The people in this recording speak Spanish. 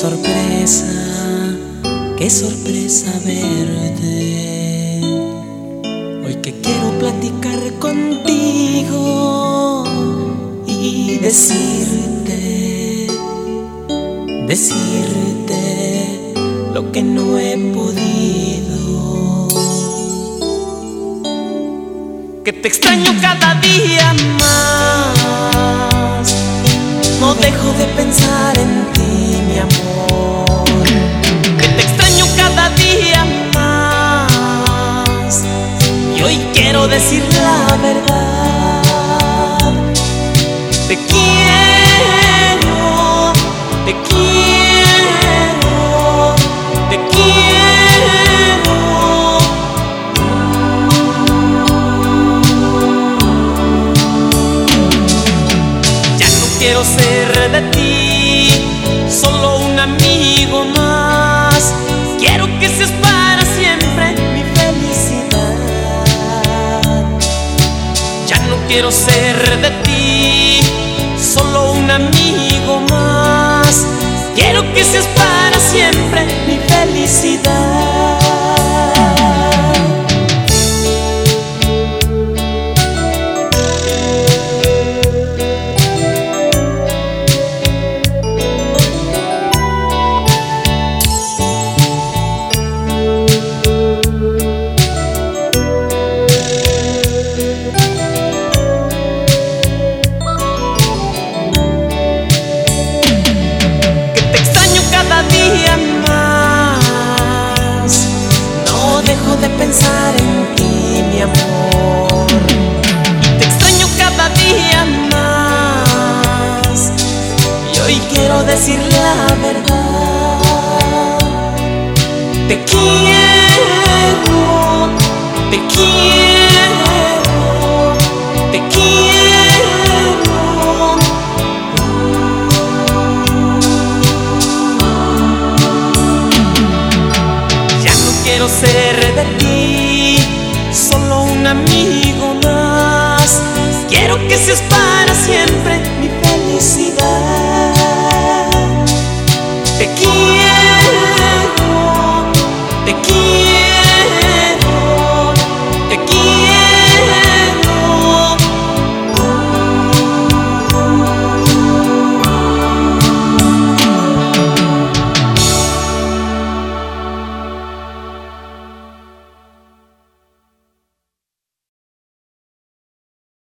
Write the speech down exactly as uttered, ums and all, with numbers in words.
sorpresa, qué sorpresa verte. Hoy que quiero platicar contigo y decirte, decirte lo que no he podido. Que te extraño cada día más, no dejo de pensar en ti, mi amor. Que te extraño cada día más, y hoy quiero decir la verdad. Te quiero, te quiero, te quiero. Ya no quiero ser de ti solo un amigo más. Quiero que seas para siempre mi felicidad. Ya no quiero ser de ti solo un amigo más. Quiero que seas para siempre mi felicidad. De pensar en ti, mi amor, y te extraño cada día más, y hoy quiero decir la verdad. Te quiero, te quiero, te quiero. Ya no quiero ser de ti solo un amigo